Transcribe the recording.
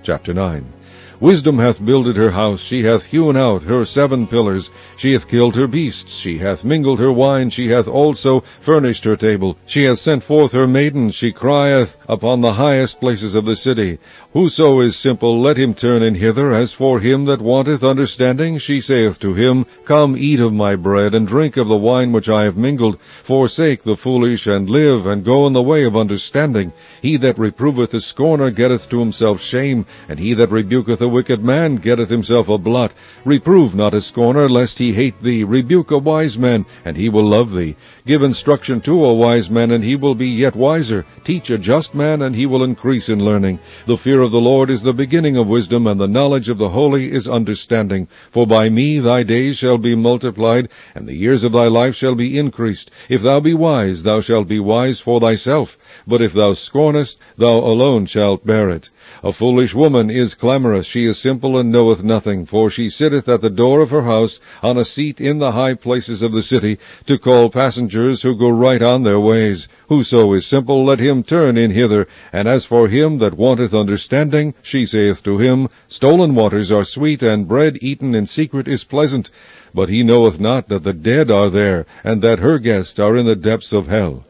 Chapter 9. Wisdom hath builded her house, she hath hewn out her 7 pillars, she hath killed her beasts, she hath mingled her wine, she hath also furnished her table. She hath sent forth her maidens, she crieth upon the highest places of the city. Whoso is simple, let him turn in hither. As for him that wanteth understanding, she saith to him, Come, eat of my bread, and drink of the wine which I have mingled. Forsake the foolish, and live, and go in the way of understanding. He that reproveth the scorner getteth to himself shame, and he that rebuketh a wicked man getteth himself a blot. Reprove not a scorner, lest he hate thee. Rebuke a wise man, and he will love thee. Give instruction to a wise man, and he will be yet wiser. Teach a just man, and he will increase in learning. The fear of the Lord is the beginning of wisdom, and the knowledge of the holy is understanding. For by me thy days shall be multiplied, and the years of thy life shall be increased. If thou be wise, thou shalt be wise for thyself. But if thou scornest, thou alone shalt bear it. A foolish woman is clamorous, she is simple and knoweth nothing, for she sitteth at the door of her house, on a seat in the high places of the city, to call passengers who go right on their ways. Whoso is simple, let him turn in hither. And as for him that wanteth understanding, she saith to him, Stolen waters are sweet, and bread eaten in secret is pleasant. But he knoweth not that the dead are there, and that her guests are in the depths of hell.